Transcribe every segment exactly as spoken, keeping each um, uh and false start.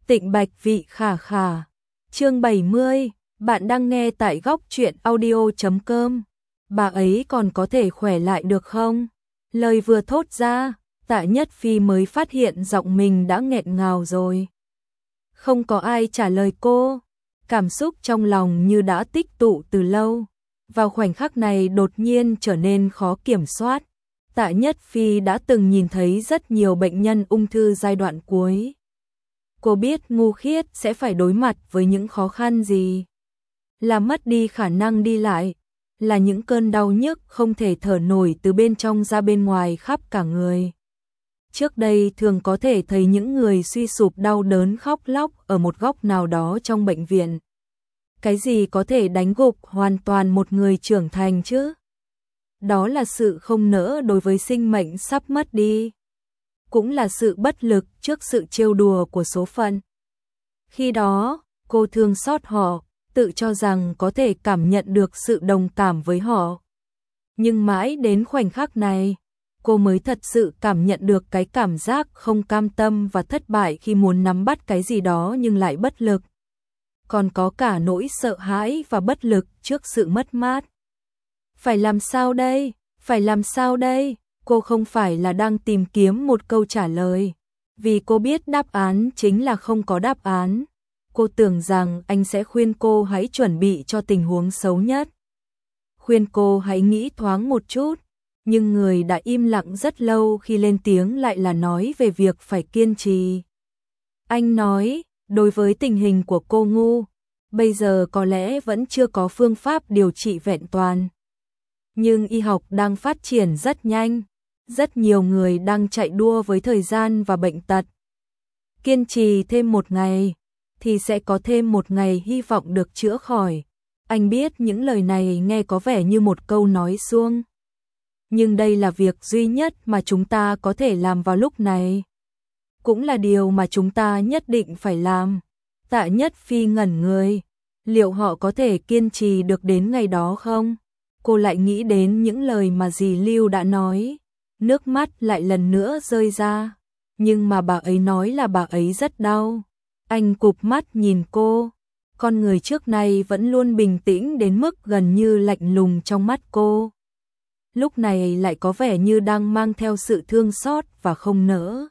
Tịnh Bạch Vị Khả Khả. Chương bảy mươi, bạn đang nghe tại góc truyện audio chấm com. Bà ấy còn có thể khỏe lại được không? Lời vừa thốt ra, Tạ Nhất Phi mới phát hiện giọng mình đã nghẹn ngào rồi. Không có ai trả lời cô, cảm xúc trong lòng như đã tích tụ từ lâu. Vào khoảnh khắc này đột nhiên trở nên khó kiểm soát. Tạ Nhất Phi đã từng nhìn thấy rất nhiều bệnh nhân ung thư giai đoạn cuối. Cô biết Ngu Khiết sẽ phải đối mặt với những khó khăn gì. Là mất đi khả năng đi lại, là những cơn đau nhức không thể thở nổi từ bên trong ra bên ngoài khắp cả người. Trước đây thường có thể thấy những người suy sụp đau đớn khóc lóc ở một góc nào đó trong bệnh viện. Cái gì có thể đánh gục hoàn toàn một người trưởng thành chứ? Đó là sự không nỡ đối với sinh mệnh sắp mất đi. Cũng là sự bất lực trước sự trêu đùa của số phận. Khi đó, cô thương xót họ, tự cho rằng có thể cảm nhận được sự đồng cảm với họ. Nhưng mãi đến khoảnh khắc này, cô mới thật sự cảm nhận được cái cảm giác không cam tâm và thất bại khi muốn nắm bắt cái gì đó nhưng lại bất lực. Còn có cả nỗi sợ hãi và bất lực trước sự mất mát. Phải làm sao đây? Phải làm sao đây? Cô không phải là đang tìm kiếm một câu trả lời. Vì cô biết đáp án chính là không có đáp án. Cô tưởng rằng anh sẽ khuyên cô hãy chuẩn bị cho tình huống xấu nhất. Khuyên cô hãy nghĩ thoáng một chút. Nhưng người đã im lặng rất lâu khi lên tiếng lại là nói về việc phải kiên trì. Anh nói, đối với tình hình của cô Ngu, bây giờ có lẽ vẫn chưa có phương pháp điều trị vẹn toàn. Nhưng y học đang phát triển rất nhanh, rất nhiều người đang chạy đua với thời gian và bệnh tật. Kiên trì thêm một ngày, thì sẽ có thêm một ngày hy vọng được chữa khỏi. Anh biết những lời này nghe có vẻ như một câu nói suông. Nhưng đây là việc duy nhất mà chúng ta có thể làm vào lúc này. Cũng là điều mà chúng ta nhất định phải làm. Tạ Nhất Phi ngẩn người. Liệu họ có thể kiên trì được đến ngày đó không? Cô lại nghĩ đến những lời mà dì Lưu đã nói. Nước mắt lại lần nữa rơi ra. Nhưng mà bà ấy nói là bà ấy rất đau. Anh cụp mắt nhìn cô. Con người trước nay vẫn luôn bình tĩnh đến mức gần như lạnh lùng trong mắt cô. Lúc này lại có vẻ như đang mang theo sự thương xót và không nỡ.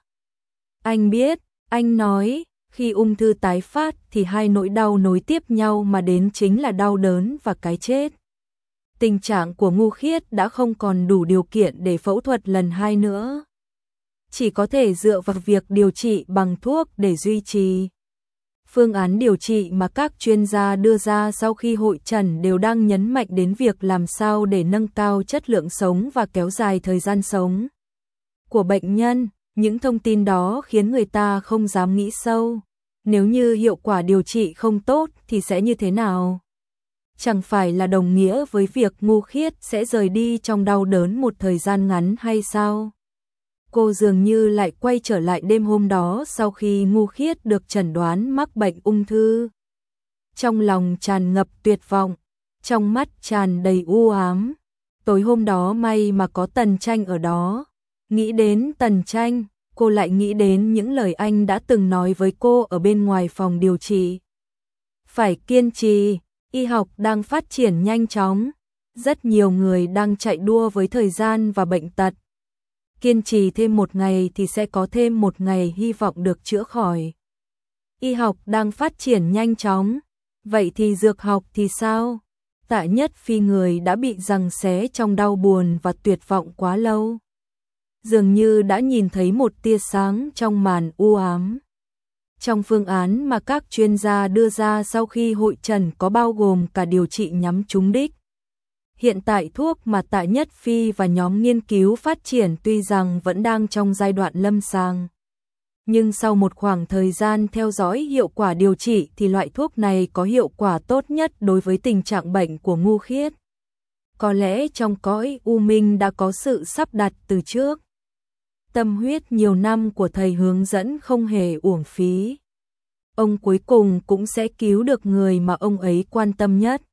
Anh biết, anh nói, khi ung thư tái phát thì hai nỗi đau nối tiếp nhau mà đến chính là đau đớn và cái chết. Tình trạng của Ngu Khiết đã không còn đủ điều kiện để phẫu thuật lần hai nữa. Chỉ có thể dựa vào việc điều trị bằng thuốc để duy trì. Phương án điều trị mà các chuyên gia đưa ra sau khi hội chẩn đều đang nhấn mạnh đến việc làm sao để nâng cao chất lượng sống và kéo dài thời gian sống của bệnh nhân. Những thông tin đó khiến người ta không dám nghĩ sâu. Nếu như hiệu quả điều trị không tốt thì sẽ như thế nào? Chẳng phải là đồng nghĩa với việc Ngu Khiết sẽ rời đi trong đau đớn một thời gian ngắn hay sao? Cô dường như lại quay trở lại đêm hôm đó sau khi Ngu Khiết được chẩn đoán mắc bệnh ung thư. Trong lòng tràn ngập tuyệt vọng, trong mắt tràn đầy u ám. Tối hôm đó may mà có Tần Tranh ở đó. Nghĩ đến Tần Tranh, cô lại nghĩ đến những lời anh đã từng nói với cô ở bên ngoài phòng điều trị. Phải kiên trì, y học đang phát triển nhanh chóng. Rất nhiều người đang chạy đua với thời gian và bệnh tật. Kiên trì thêm một ngày thì sẽ có thêm một ngày hy vọng được chữa khỏi. Y học đang phát triển nhanh chóng, vậy thì dược học thì sao? Tạ Nhất Phi người đã bị giằng xé trong đau buồn và tuyệt vọng quá lâu. Dường như đã nhìn thấy một tia sáng trong màn u ám. Trong phương án mà các chuyên gia đưa ra sau khi hội chẩn có bao gồm cả điều trị nhắm trúng đích. Hiện tại thuốc mà Tạ Nhất Phi và nhóm nghiên cứu phát triển tuy rằng vẫn đang trong giai đoạn lâm sàng. Nhưng sau một khoảng thời gian theo dõi hiệu quả điều trị thì loại thuốc này có hiệu quả tốt nhất đối với tình trạng bệnh của Ngu Khiết. Có lẽ trong cõi u minh đã có sự sắp đặt từ trước. Tâm huyết nhiều năm của thầy hướng dẫn không hề uổng phí. Ông cuối cùng cũng sẽ cứu được người mà ông ấy quan tâm nhất.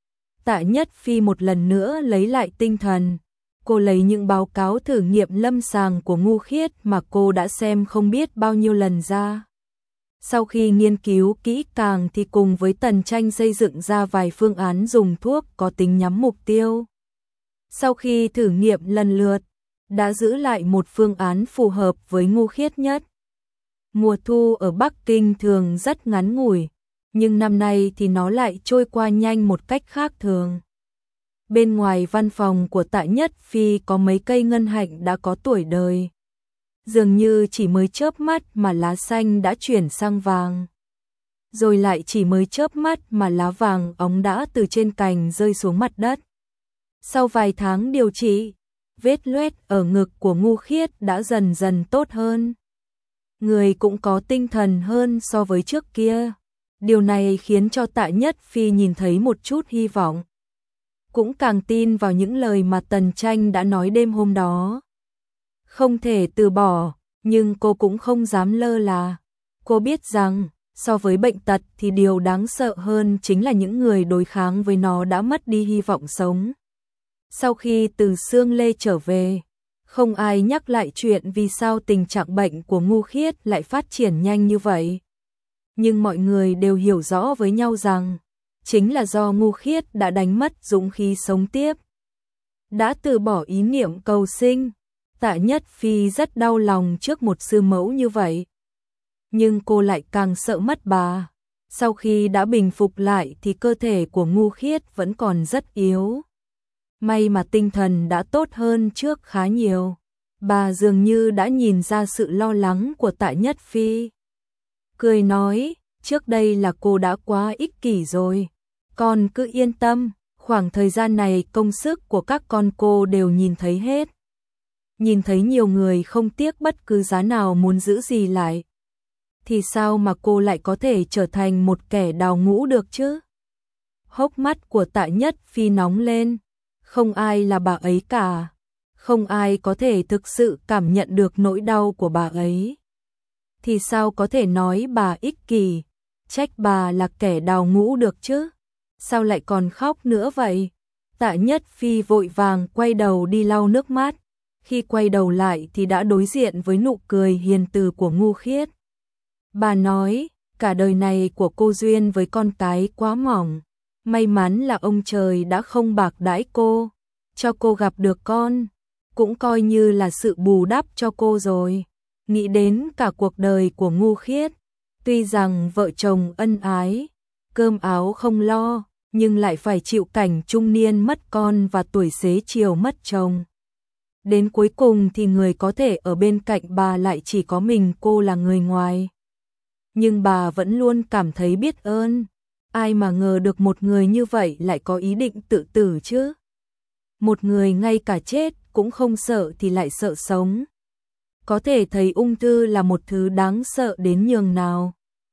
Tạ Nhất Phi một lần nữa lấy lại tinh thần. Cô lấy những báo cáo thử nghiệm lâm sàng của Ngu Khiết mà cô đã xem không biết bao nhiêu lần ra. Sau khi nghiên cứu kỹ càng thì cùng với Tần Tranh xây dựng ra vài phương án dùng thuốc có tính nhắm mục tiêu. Sau khi thử nghiệm lần lượt, đã giữ lại một phương án phù hợp với Ngô Khiết nhất. Mùa thu ở Bắc Kinh thường rất ngắn ngủi, nhưng năm nay thì nó lại trôi qua nhanh một cách khác thường. Bên ngoài văn phòng của Tạ Nhất Phi có mấy cây ngân hạnh đã có tuổi đời. Dường như chỉ mới chớp mắt mà lá xanh đã chuyển sang vàng. Rồi lại chỉ mới chớp mắt mà lá vàng óng đã từ trên cành rơi xuống mặt đất. Sau vài tháng điều trị, vết loét ở ngực của Ngô Khiết đã dần dần tốt hơn. Người cũng có tinh thần hơn so với trước kia. Điều này khiến cho Tạ Nhất Phi nhìn thấy một chút hy vọng. Cũng càng tin vào những lời mà Tần Tranh đã nói đêm hôm đó. Không thể từ bỏ, nhưng cô cũng không dám lơ là. Cô biết rằng, so với bệnh tật thì điều đáng sợ hơn chính là những người đối kháng với nó đã mất đi hy vọng sống. Sau khi từ Sương Lê trở về, không ai nhắc lại chuyện vì sao tình trạng bệnh của Ngô Khiết lại phát triển nhanh như vậy. Nhưng mọi người đều hiểu rõ với nhau rằng, chính là do Ngô Khiết đã đánh mất dũng khí sống tiếp. Đã từ bỏ ý niệm cầu sinh, Tạ Nhất Phi rất đau lòng trước một sư mẫu như vậy. Nhưng cô lại càng sợ mất bà. Sau khi đã bình phục lại thì cơ thể của Ngô Khiết vẫn còn rất yếu. May mà tinh thần đã tốt hơn trước khá nhiều. Bà dường như đã nhìn ra sự lo lắng của Tạ Nhất Phi. Cười nói, trước đây là cô đã quá ích kỷ rồi. Con cứ yên tâm, khoảng thời gian này công sức của các con cô đều nhìn thấy hết. Nhìn thấy nhiều người không tiếc bất cứ giá nào muốn giữ gì lại. Thì sao mà cô lại có thể trở thành một kẻ đào ngũ được chứ? Hốc mắt của Tạ Nhất Phi nóng lên. Không ai là bà ấy cả. Không ai có thể thực sự cảm nhận được nỗi đau của bà ấy. Thì sao có thể nói bà ích kỷ, trách bà là kẻ đào ngũ được chứ? Sao lại còn khóc nữa vậy? Tạ Nhất Phi vội vàng quay đầu đi lau nước mắt. Khi quay đầu lại thì đã đối diện với nụ cười hiền từ của Ngô Khiết. Bà nói, cả đời này của cô duyên với con cái quá mỏng. May mắn là ông trời đã không bạc đãi cô, cho cô gặp được con. Cũng coi như là sự bù đắp cho cô rồi. Nghĩ đến cả cuộc đời của Ngô Khiết, tuy rằng vợ chồng ân ái, cơm áo không lo, nhưng lại phải chịu cảnh trung niên mất con và tuổi xế chiều mất chồng. Đến cuối cùng thì người có thể ở bên cạnh bà lại chỉ có mình cô là người ngoài. Nhưng bà vẫn luôn cảm thấy biết ơn. Ai mà ngờ được một người như vậy lại có ý định tự tử chứ? Một người ngay cả chết cũng không sợ thì lại sợ sống. Có thể thấy ung thư là một thứ đáng sợ đến nhường nào.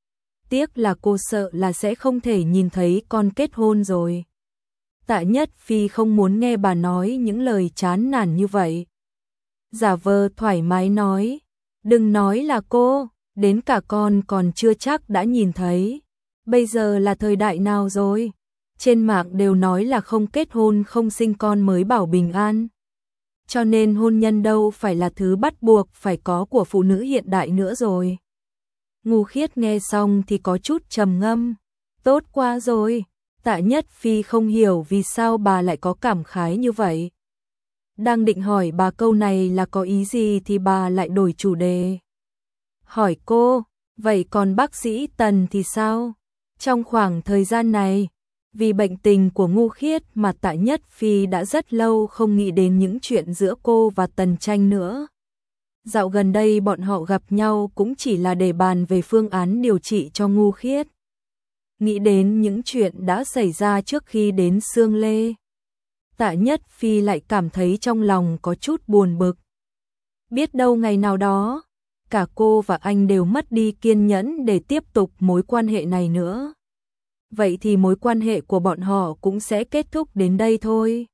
Tiếc là cô sợ là sẽ không thể nhìn thấy con kết hôn rồi. Tạ Nhất Phi không muốn nghe bà nói những lời chán nản như vậy. Giả vờ thoải mái nói, đừng nói là cô, đến cả con còn chưa chắc đã nhìn thấy. Bây giờ là thời đại nào rồi? Trên mạng đều nói là không kết hôn không sinh con mới bảo bình an. Cho nên hôn nhân đâu phải là thứ bắt buộc phải có của phụ nữ hiện đại nữa rồi. Ngô Khiết nghe xong thì có chút trầm ngâm. Tốt quá rồi. Tạ Nhất Phi không hiểu vì sao bà lại có cảm khái như vậy. Đang định hỏi bà câu này là có ý gì thì bà lại đổi chủ đề. Hỏi cô, vậy còn bác sĩ Tần thì sao? Trong khoảng thời gian này, vì bệnh tình của Ngô Khiết mà Tạ Nhất Phi đã rất lâu không nghĩ đến những chuyện giữa cô và Tần Tranh nữa. Dạo gần đây bọn họ gặp nhau cũng chỉ là để bàn về phương án điều trị cho Ngô Khiết. Nghĩ đến những chuyện đã xảy ra trước khi đến Sương Lê. Tạ Nhất Phi lại cảm thấy trong lòng có chút buồn bực. Biết đâu ngày nào đó, cả cô và anh đều mất đi kiên nhẫn để tiếp tục mối quan hệ này nữa. Vậy thì mối quan hệ của bọn họ cũng sẽ kết thúc đến đây thôi.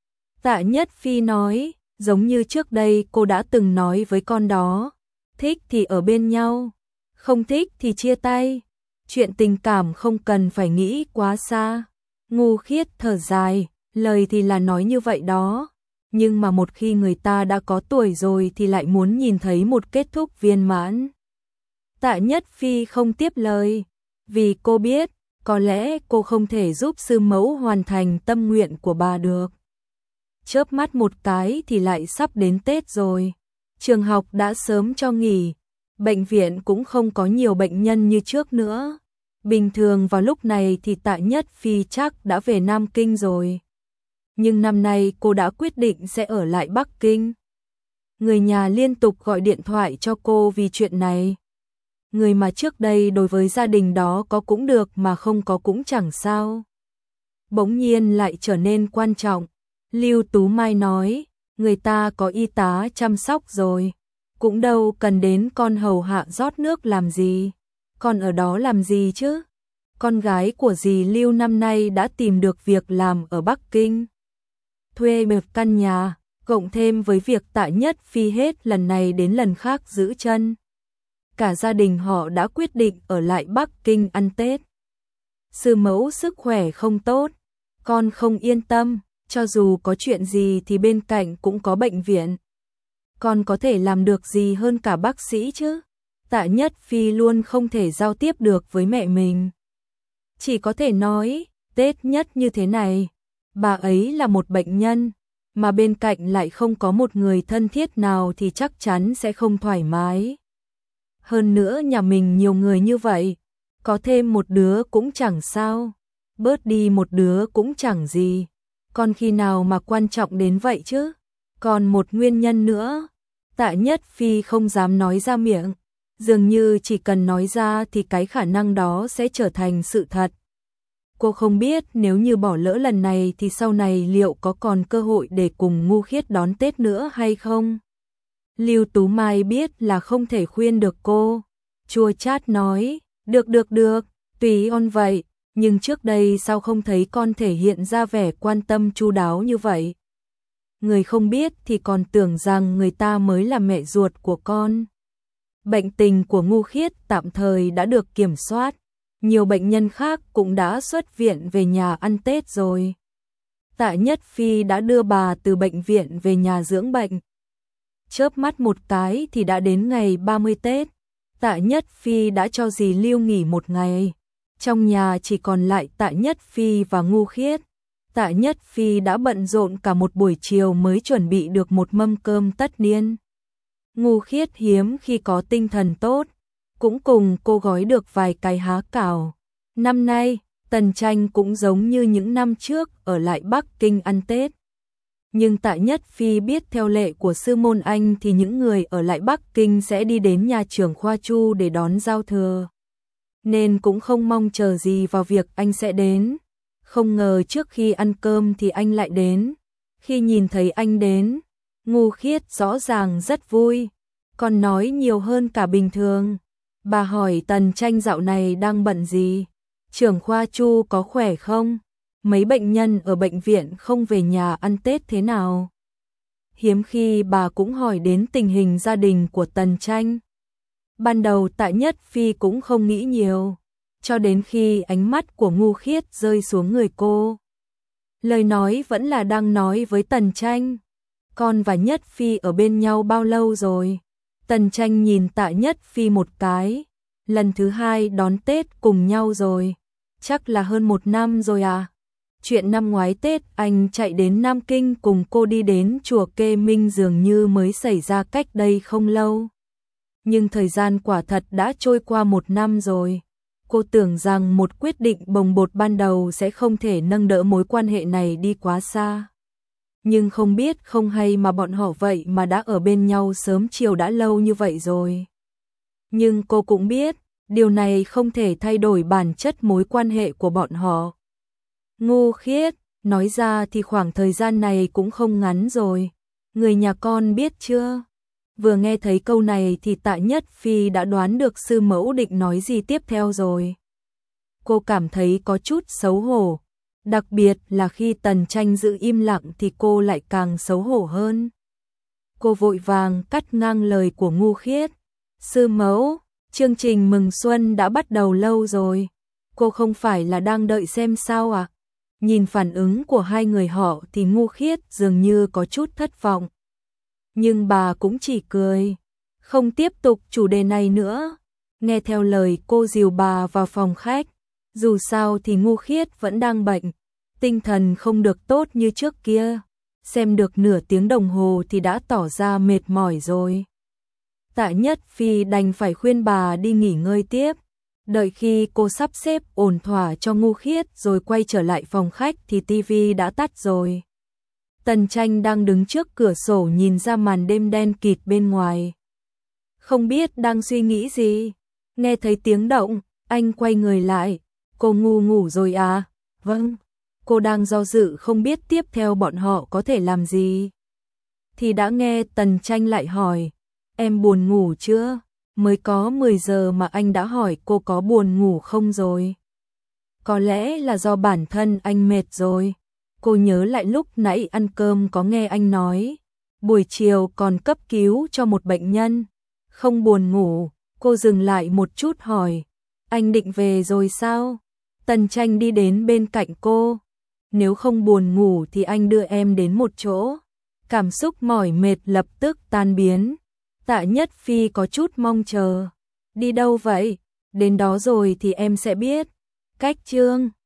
Tạ Nhất Phi nói, giống như trước đây cô đã từng nói với con đó, thích thì ở bên nhau, không thích thì chia tay. Chuyện tình cảm không cần phải nghĩ quá xa. Ngô Khiết thở dài, lời thì là nói như vậy đó. Nhưng mà một khi người ta đã có tuổi rồi thì lại muốn nhìn thấy một kết thúc viên mãn. Tạ Nhất Phi không tiếp lời, vì cô biết, có lẽ cô không thể giúp sư mẫu hoàn thành tâm nguyện của bà được. Chớp mắt một cái thì lại sắp đến Tết rồi. Trường học đã sớm cho nghỉ, bệnh viện cũng không có nhiều bệnh nhân như trước nữa. Bình thường vào lúc này thì Tạ Nhất Phi chắc đã về Nam Kinh rồi. Nhưng năm nay cô đã quyết định sẽ ở lại Bắc Kinh. Người nhà liên tục gọi điện thoại cho cô vì chuyện này. Người mà trước đây đối với gia đình đó có cũng được mà không có cũng chẳng sao. Bỗng nhiên lại trở nên quan trọng. Lưu Tú Mai nói, người ta có y tá chăm sóc rồi. Cũng đâu cần đến con hầu hạ rót nước làm gì. Con ở đó làm gì chứ? Con gái của dì Lưu năm nay đã tìm được việc làm ở Bắc Kinh. Thuê một căn nhà, cộng thêm với việc Tạ Nhất Phi hết lần này đến lần khác giữ chân. Cả gia đình họ đã quyết định ở lại Bắc Kinh ăn Tết. Sư mẫu sức khỏe không tốt, con không yên tâm, cho dù có chuyện gì thì bên cạnh cũng có bệnh viện. Con có thể làm được gì hơn cả bác sĩ chứ? Tạ Nhất Phi luôn không thể giao tiếp được với mẹ mình. Chỉ có thể nói, Tết nhất như thế này, bà ấy là một bệnh nhân, mà bên cạnh lại không có một người thân thiết nào thì chắc chắn sẽ không thoải mái. Hơn nữa nhà mình nhiều người như vậy, có thêm một đứa cũng chẳng sao, bớt đi một đứa cũng chẳng gì. Còn khi nào mà quan trọng đến vậy chứ? Còn một nguyên nhân nữa, Tạ Nhất Phi không dám nói ra miệng, dường như chỉ cần nói ra thì cái khả năng đó sẽ trở thành sự thật. Cô không biết nếu như bỏ lỡ lần này thì sau này liệu có còn cơ hội để cùng Ngu Khiết đón Tết nữa hay không? Lưu Tú Mai biết là không thể khuyên được cô, chua chát nói, được được được, tùy con vậy, nhưng trước đây sao không thấy con thể hiện ra vẻ quan tâm chu đáo như vậy? Người không biết thì còn tưởng rằng người ta mới là mẹ ruột của con. Bệnh tình của Ngu Khiết tạm thời đã được kiểm soát, nhiều bệnh nhân khác cũng đã xuất viện về nhà ăn Tết rồi. Tạ Nhất Phi đã đưa bà từ bệnh viện về nhà dưỡng bệnh. Chớp mắt một cái thì đã đến ngày ba mươi Tết. Tạ Nhất Phi đã cho dì Lưu nghỉ một ngày. Trong nhà chỉ còn lại Tạ Nhất Phi và Ngu Khiết. Tạ Nhất Phi đã bận rộn cả một buổi chiều mới chuẩn bị được một mâm cơm tất niên. Ngu Khiết hiếm khi có tinh thần tốt, cũng cùng cô gói được vài cái há cảo. Năm nay, Tần Tranh cũng giống như những năm trước ở lại Bắc Kinh ăn Tết. Nhưng Tạ Nhất Phi biết theo lệ của sư môn anh thì những người ở lại Bắc Kinh sẽ đi đến nhà trưởng khoa Chu để đón giao thừa. Nên cũng không mong chờ gì vào việc anh sẽ đến. Không ngờ trước khi ăn cơm thì anh lại đến. Khi nhìn thấy anh đến, Ngu Khiết rõ ràng rất vui, còn nói nhiều hơn cả bình thường. Bà hỏi Tần Tranh dạo này đang bận gì? Trưởng khoa Chu có khỏe không? Mấy bệnh nhân ở bệnh viện không về nhà ăn Tết thế nào? Hiếm khi bà cũng hỏi đến tình hình gia đình của Tần Tranh. Ban đầu Tạ Nhất Phi cũng không nghĩ nhiều, cho đến khi ánh mắt của Ngu Khiết rơi xuống người cô. Lời nói vẫn là đang nói với Tần Tranh. Con và Nhất Phi ở bên nhau bao lâu rồi? Tần Tranh nhìn Tạ Nhất Phi một cái. Lần thứ hai đón Tết cùng nhau rồi. Chắc là hơn một năm rồi à? Chuyện năm ngoái Tết anh chạy đến Nam Kinh cùng cô đi đến chùa Kê Minh dường như mới xảy ra cách đây không lâu. Nhưng thời gian quả thật đã trôi qua một năm rồi. Cô tưởng rằng một quyết định bồng bột ban đầu sẽ không thể nâng đỡ mối quan hệ này đi quá xa. Nhưng không biết không hay mà bọn họ vậy mà đã ở bên nhau sớm chiều đã lâu như vậy rồi. Nhưng cô cũng biết, điều này không thể thay đổi bản chất mối quan hệ của bọn họ. Ngu Khiết, nói ra thì khoảng thời gian này cũng không ngắn rồi. Người nhà con biết chưa? Vừa nghe thấy câu này thì Tạ Nhất Phi đã đoán được sư mẫu định nói gì tiếp theo rồi. Cô cảm thấy có chút xấu hổ. Đặc biệt là khi Tần Tranh giữ im lặng thì cô lại càng xấu hổ hơn. Cô vội vàng cắt ngang lời của Ngu Khiết. Sư mẫu, chương trình mừng xuân đã bắt đầu lâu rồi. Cô không phải là đang đợi xem sao à? Nhìn phản ứng của hai người họ thì Ngu Khiết dường như có chút thất vọng. Nhưng bà cũng chỉ cười, không tiếp tục chủ đề này nữa. nghe theo lời cô dìu bà vào phòng khách. Dù sao thì Ngô Khiết vẫn đang bệnh, tinh thần không được tốt như trước kia. Xem được nửa tiếng đồng hồ thì đã tỏ ra mệt mỏi rồi. Tạ Nhất Phi đành phải khuyên bà đi nghỉ ngơi tiếp. Đợi khi cô sắp xếp ổn thỏa cho Ngô Khiết rồi quay trở lại phòng khách thì tivi đã tắt rồi. Tần Tranh đang đứng trước cửa sổ nhìn ra màn đêm đen kịt bên ngoài. Không biết đang suy nghĩ gì. Nghe thấy tiếng động, anh quay người lại. Cô ngu ngủ rồi à? Vâng. Cô đang do dự không biết tiếp theo bọn họ có thể làm gì. Thì đã nghe Tần Tranh lại hỏi. Em buồn ngủ chưa? Mới có mười giờ mà anh đã hỏi cô có buồn ngủ không rồi. Có lẽ là do bản thân anh mệt rồi. Cô nhớ lại lúc nãy ăn cơm có nghe anh nói. Buổi chiều còn cấp cứu cho một bệnh nhân. Không buồn ngủ. Cô dừng lại một chút hỏi. Anh định về rồi sao? Tần Tranh đi đến bên cạnh cô. Nếu không buồn ngủ thì anh đưa em đến một chỗ. Cảm xúc mỏi mệt lập tức tan biến. Tạ Nhất Phi có chút mong chờ. Đi đâu vậy? Đến đó rồi thì em sẽ biết. Cách Chương